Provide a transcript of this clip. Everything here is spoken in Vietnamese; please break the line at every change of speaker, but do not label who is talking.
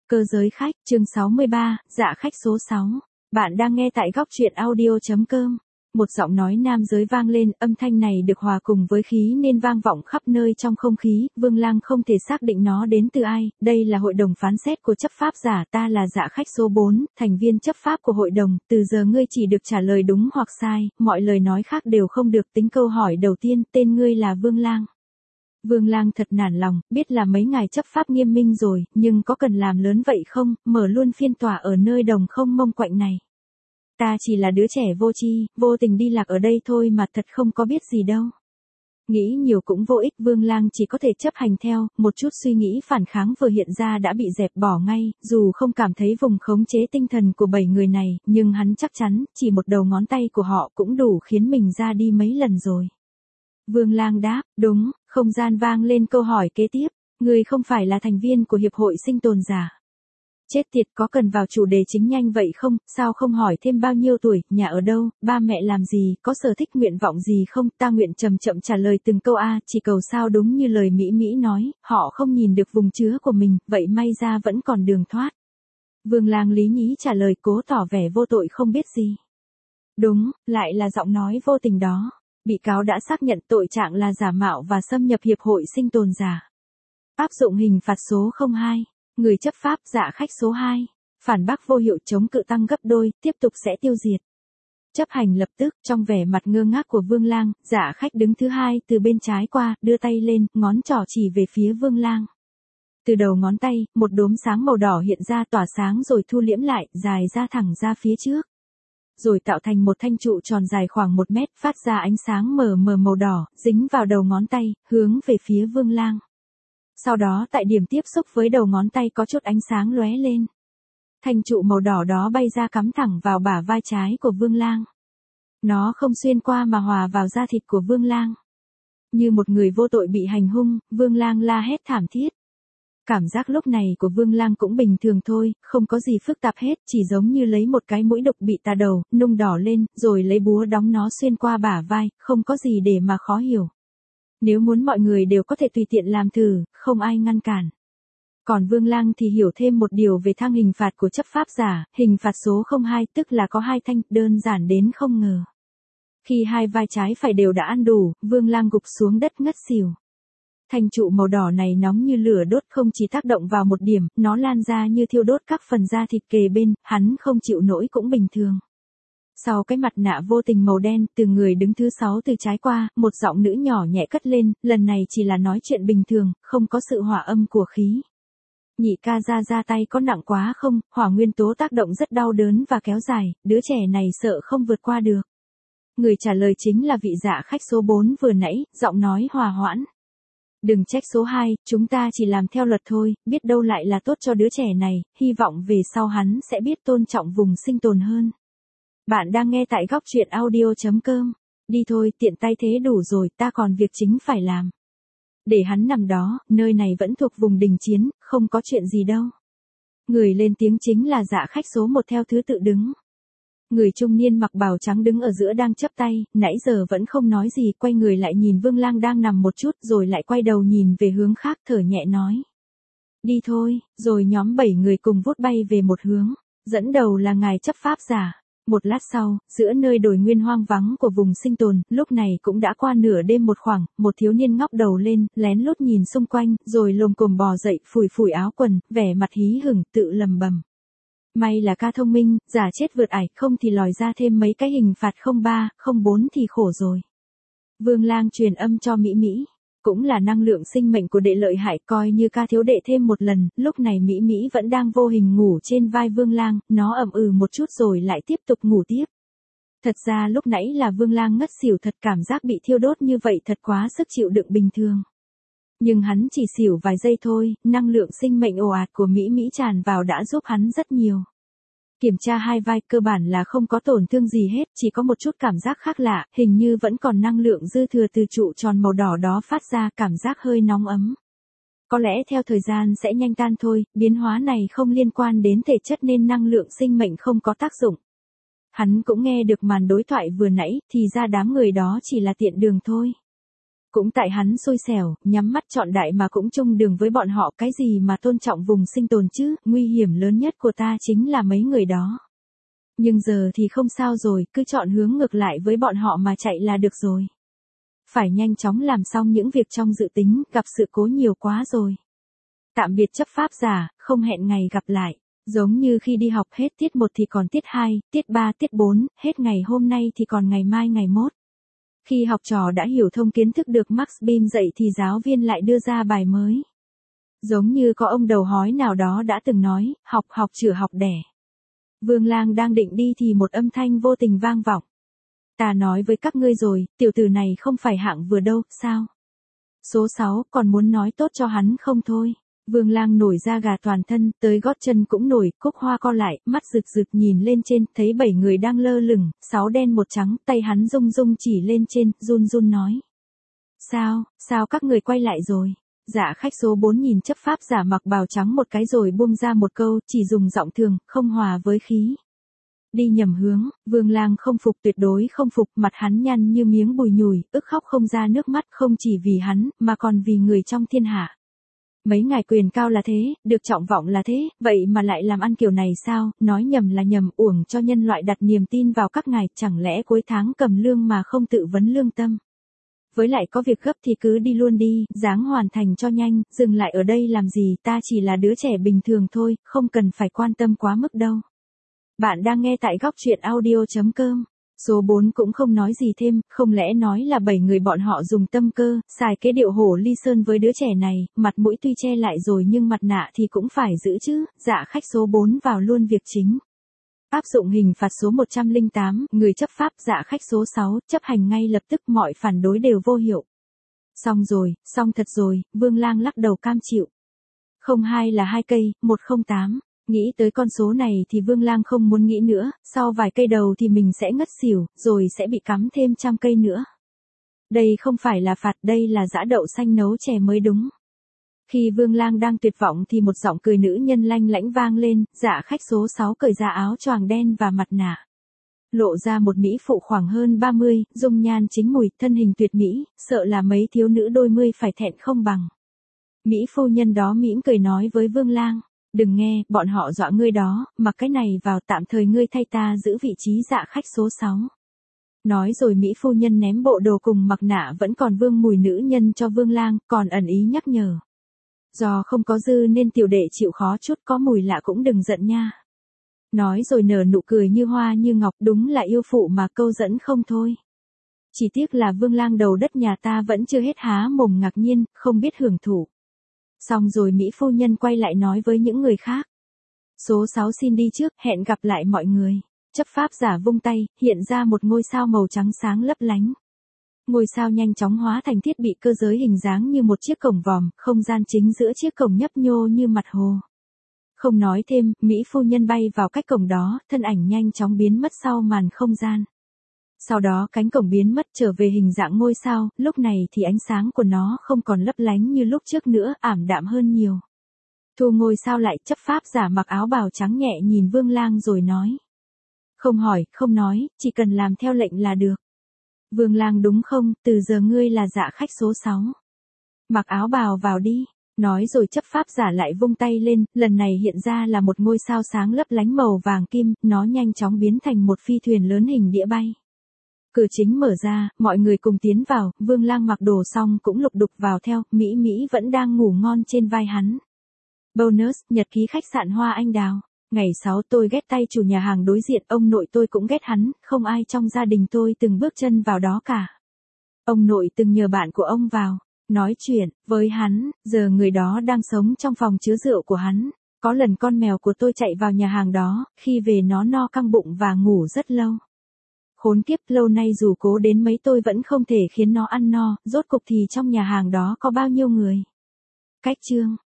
Cơ giới khách, chương 63, dạ khách số 6. Bạn đang nghe tại góc truyện audio.com. Một giọng nói nam giới vang lên, âm thanh này được hòa cùng với khí nên vang vọng khắp nơi trong không khí. Vương Lang không thể xác định nó đến từ ai. Đây là hội đồng phán xét của chấp pháp giả, ta là dạ khách số 4, thành viên chấp pháp của hội đồng. Từ giờ ngươi chỉ được trả lời đúng hoặc sai, mọi lời nói khác đều không được tính. Câu hỏi đầu tiên, tên ngươi là Vương Lang. Vương Lang thật nản lòng, biết là mấy ngài chấp pháp nghiêm minh rồi, nhưng có cần làm lớn vậy không, mở luôn phiên tòa ở nơi đồng không mông quạnh này. Ta chỉ là đứa trẻ vô tri, vô tình đi lạc ở đây thôi mà, thật không có biết gì đâu. Nghĩ nhiều cũng vô ích, Vương Lang chỉ có thể chấp hành theo, một chút suy nghĩ phản kháng vừa hiện ra đã bị dẹp bỏ ngay, dù không cảm thấy vùng khống chế tinh thần của 7 người này, nhưng hắn chắc chắn, chỉ một đầu ngón tay của họ cũng đủ khiến mình ra đi mấy lần rồi. Vương Lang đáp, đúng. Không gian vang lên câu hỏi kế tiếp, người không phải là thành viên của Hiệp hội Sinh tồn giả. Chết tiệt, có cần vào chủ đề chính nhanh vậy không, sao không hỏi thêm bao nhiêu tuổi, nhà ở đâu, ba mẹ làm gì, có sở thích nguyện vọng gì không, ta nguyện chậm chậm trả lời từng câu a, chỉ cầu sao đúng như lời Mỹ Mỹ nói, họ không nhìn được vùng chứa của mình, vậy may ra vẫn còn đường thoát. Vương Lang lý nhí trả lời, cố tỏ vẻ vô tội không biết gì. Đúng, lại là giọng nói vô tình đó. Bị cáo đã xác nhận tội trạng là giả mạo và xâm nhập Hiệp hội Sinh tồn giả. Áp dụng hình phạt số 02. Người chấp pháp dạ khách số 2. Phản bác vô hiệu chống cự tăng gấp đôi, tiếp tục sẽ tiêu diệt. Chấp hành lập tức, trong vẻ mặt ngơ ngác của Vương Lang, dạ khách đứng thứ hai từ bên trái qua, đưa tay lên, ngón trỏ chỉ về phía Vương Lang. Từ đầu ngón tay, một đốm sáng màu đỏ hiện ra tỏa sáng rồi thu liễm lại, dài ra thẳng ra phía trước. Rồi tạo thành một thanh trụ tròn dài khoảng 1 mét, phát ra ánh sáng mờ mờ màu đỏ, dính vào đầu ngón tay, hướng về phía Vương Lang. Sau đó tại điểm tiếp xúc với đầu ngón tay có chút ánh sáng lóe lên. Thanh trụ màu đỏ đó bay ra cắm thẳng vào bả vai trái của Vương Lang. Nó không xuyên qua mà hòa vào da thịt của Vương Lang. Như một người vô tội bị hành hung, Vương Lang la hét thảm thiết. Cảm giác lúc này của Vương Lang cũng bình thường thôi, không có gì phức tạp hết, chỉ giống như lấy một cái mũi đục bị tà đầu, nung đỏ lên, rồi lấy búa đóng nó xuyên qua bả vai, không có gì để mà khó hiểu. Nếu muốn mọi người đều có thể tùy tiện làm thử, không ai ngăn cản. Còn Vương Lang thì hiểu thêm một điều về thang hình phạt của chấp pháp giả, hình phạt số 02 tức là có 2 thanh, đơn giản đến không ngờ. Khi hai vai trái phải đều đã ăn đủ, Vương Lang gục xuống đất ngất xỉu. Thanh trụ màu đỏ này nóng như lửa đốt, không chỉ tác động vào một điểm, nó lan ra như thiêu đốt các phần da thịt kề bên, hắn không chịu nổi cũng bình thường. Sau cái mặt nạ vô tình màu đen, từ người đứng thứ 6 từ trái qua, một giọng nữ nhỏ nhẹ cất lên, lần này chỉ là nói chuyện bình thường, không có sự hỏa âm của khí. Nhị ca ra tay có nặng quá không, hỏa nguyên tố tác động rất đau đớn và kéo dài, đứa trẻ này sợ không vượt qua được. Người trả lời chính là vị dạ khách số 4 vừa nãy, giọng nói hòa hoãn. Đừng trách số 2, chúng ta chỉ làm theo luật thôi, biết đâu lại là tốt cho đứa trẻ này, hy vọng về sau hắn sẽ biết tôn trọng vùng sinh tồn hơn. Bạn đang nghe tại góc truyện audio.com. Đi thôi, tiện tay thế đủ rồi, ta còn việc chính phải làm. Để hắn nằm đó, nơi này vẫn thuộc vùng đình chiến, không có chuyện gì đâu. Người lên tiếng chính là dạ khách số 1 theo thứ tự đứng. Người trung niên mặc bào trắng đứng ở giữa đang chắp tay, nãy giờ vẫn không nói gì, quay người lại nhìn Vương Lang đang nằm một chút, rồi lại quay đầu nhìn về hướng khác, thở nhẹ nói. Đi thôi, rồi nhóm 7 người cùng vút bay về một hướng, dẫn đầu là ngài chấp pháp giả. Một lát sau, giữa nơi đồi nguyên hoang vắng của vùng sinh tồn, lúc này cũng đã qua nửa đêm một khoảng, một thiếu niên ngóc đầu lên, lén lút nhìn xung quanh, rồi lồm cồm bò dậy, phủi phủi áo quần, vẻ mặt hí hửng, tự lầm bầm. May là ca thông minh, giả chết vượt ải, không thì lòi ra thêm mấy cái hình phạt 03, 04 thì khổ rồi. Vương Lang truyền âm cho Mỹ Mỹ. Cũng là năng lượng sinh mệnh của đệ lợi hại, coi như ca thiếu đệ thêm một lần, lúc này Mỹ Mỹ vẫn đang vô hình ngủ trên vai Vương Lang, nó ậm ừ một chút rồi lại tiếp tục ngủ tiếp. Thật ra lúc nãy là Vương Lang ngất xỉu thật, cảm giác bị thiêu đốt như vậy thật quá sức chịu đựng bình thường. Nhưng hắn chỉ xỉu vài giây thôi, năng lượng sinh mệnh ồ ạt của Mỹ Mỹ tràn vào đã giúp hắn rất nhiều. Kiểm tra hai vai cơ bản là không có tổn thương gì hết, chỉ có một chút cảm giác khác lạ, hình như vẫn còn năng lượng dư thừa từ trụ tròn màu đỏ đó phát ra, cảm giác hơi nóng ấm. Có lẽ theo thời gian sẽ nhanh tan thôi, biến hóa này không liên quan đến thể chất nên năng lượng sinh mệnh không có tác dụng. Hắn cũng nghe được màn đối thoại vừa nãy, thì ra đám người đó chỉ là tiện đường thôi. Cũng tại hắn xui xẻo, nhắm mắt chọn đại mà cũng chung đường với bọn họ, cái gì mà tôn trọng vùng sinh tồn chứ, nguy hiểm lớn nhất của ta chính là mấy người đó. Nhưng giờ thì không sao rồi, cứ chọn hướng ngược lại với bọn họ mà chạy là được rồi. Phải nhanh chóng làm xong những việc trong dự tính, gặp sự cố nhiều quá rồi. Tạm biệt chấp pháp giả, không hẹn ngày gặp lại. Giống như khi đi học hết tiết 1 thì còn tiết 2, tiết 3, tiết 4, hết ngày hôm nay thì còn ngày mai ngày mốt. Khi học trò đã hiểu thông kiến thức được Max Beam dạy thì giáo viên lại đưa ra bài mới. Giống như có ông đầu hói nào đó đã từng nói, học học chữa học đẻ. Vương Lang đang định đi thì một âm thanh vô tình vang vọng. Ta nói với các ngươi rồi, tiểu tử này không phải hạng vừa đâu, sao? Số 6, còn muốn nói tốt cho hắn không thôi. Vương Lang nổi da gà toàn thân, tới gót chân cũng nổi, cúc hoa co lại, mắt rực rực nhìn lên trên, thấy 7 người đang lơ lửng, 6 đen 1 trắng, tay hắn rung rung chỉ lên trên, run run nói. Sao các người quay lại rồi? Dạ khách số 4 nhìn chấp pháp giả mặc bào trắng một cái rồi buông ra một câu, chỉ dùng giọng thường, không hòa với khí. Đi nhầm hướng, Vương Lang không phục, tuyệt đối không phục, mặt hắn nhăn như miếng bùi nhùi, ức khóc không ra nước mắt, không chỉ vì hắn, mà còn vì người trong thiên hạ. Mấy ngài quyền cao là thế, được trọng vọng là thế, vậy mà lại làm ăn kiểu này sao, nói nhầm là nhầm, uổng cho nhân loại đặt niềm tin vào các ngài, chẳng lẽ cuối tháng cầm lương mà không tự vấn lương tâm. Với lại có việc gấp thì cứ đi luôn đi, ráng hoàn thành cho nhanh, dừng lại ở đây làm gì, ta chỉ là đứa trẻ bình thường thôi, không cần phải quan tâm quá mức đâu. Bạn đang nghe tại góc truyện audio.com. Số 4 cũng không nói gì thêm, không lẽ nói là 7 người bọn họ dùng tâm cơ, xài cái điệu hổ ly sơn với đứa trẻ này, mặt mũi tuy che lại rồi nhưng mặt nạ thì cũng phải giữ chứ, dạ khách số 4 vào luôn việc chính. Áp dụng hình phạt số 108, người chấp pháp dạ khách số 6, chấp hành ngay lập tức, mọi phản đối đều vô hiệu. Xong rồi, xong thật rồi, Vương Lang lắc đầu cam chịu. 02 là 2 cây, 108. Nghĩ tới con số này thì Vương Lang không muốn nghĩ nữa, sau vài cây đầu thì mình sẽ ngất xỉu, rồi sẽ bị cắm thêm trăm cây nữa. Đây không phải là phạt, đây là giã đậu xanh nấu chè mới đúng. Khi Vương Lang đang tuyệt vọng thì một giọng cười nữ nhân lanh lãnh vang lên, dạ khách số 6 cởi ra áo choàng đen và mặt nạ. Lộ ra một mỹ phụ khoảng hơn 30, dung nhan chính mùi, thân hình tuyệt mỹ, sợ là mấy thiếu nữ đôi mươi phải thẹn không bằng. Mỹ phu nhân đó mỉm cười nói với Vương Lang. Đừng nghe, bọn họ dọa ngươi đó, mặc cái này vào, tạm thời ngươi thay ta giữ vị trí dạ khách số 6. Nói rồi Mỹ phu nhân ném bộ đồ cùng mặc nạ vẫn còn vương mùi nữ nhân cho Vương Lang, còn ẩn ý nhắc nhở. Do không có dư nên tiểu đệ chịu khó chút, có mùi lạ cũng đừng giận nha. Nói rồi nở nụ cười như hoa như ngọc, đúng là yêu phụ mà câu dẫn không thôi. Chỉ tiếc là Vương Lang đầu đất nhà ta vẫn chưa hết há mồm ngạc nhiên, không biết hưởng thụ. Xong rồi Mỹ phu nhân quay lại nói với những người khác. Số 6 xin đi trước, hẹn gặp lại mọi người. Chấp pháp giả vung tay, hiện ra một ngôi sao màu trắng sáng lấp lánh. Ngôi sao nhanh chóng hóa thành thiết bị cơ giới hình dáng như một chiếc cổng vòm, không gian chính giữa chiếc cổng nhấp nhô như mặt hồ. Không nói thêm, Mỹ phu nhân bay vào cách cổng đó, thân ảnh nhanh chóng biến mất sau màn không gian. Sau đó cánh cổng biến mất trở về hình dạng ngôi sao, lúc này thì ánh sáng của nó không còn lấp lánh như lúc trước nữa, ảm đạm hơn nhiều. Thu ngôi sao lại, chấp pháp giả mặc áo bào trắng nhẹ nhìn Vương Lang rồi nói. Không hỏi, không nói, chỉ cần làm theo lệnh là được. Vương Lang đúng không, từ giờ ngươi là dạ khách số 6. Mặc áo bào vào đi. Nói rồi chấp pháp giả lại vung tay lên, lần này hiện ra là một ngôi sao sáng lấp lánh màu vàng kim, nó nhanh chóng biến thành một phi thuyền lớn hình đĩa bay. Cửa chính mở ra, mọi người cùng tiến vào, Vương Lang mặc đồ xong cũng lục đục vào theo, Mỹ Mỹ vẫn đang ngủ ngon trên vai hắn. Bonus, nhật ký khách sạn Hoa Anh Đào. Ngày 6 tôi ghét tay chủ nhà hàng đối diện, ông nội tôi cũng ghét hắn, không ai trong gia đình tôi từng bước chân vào đó cả. Ông nội từng nhờ bạn của ông vào, nói chuyện với hắn, giờ người đó đang sống trong phòng chứa rượu của hắn. Có lần con mèo của tôi chạy vào nhà hàng đó, khi về nó no căng bụng và ngủ rất lâu. Khốn kiếp, lâu nay dù cố đến mấy tôi vẫn không thể khiến nó ăn no, rốt cục thì trong nhà hàng đó có bao nhiêu người. Cách chương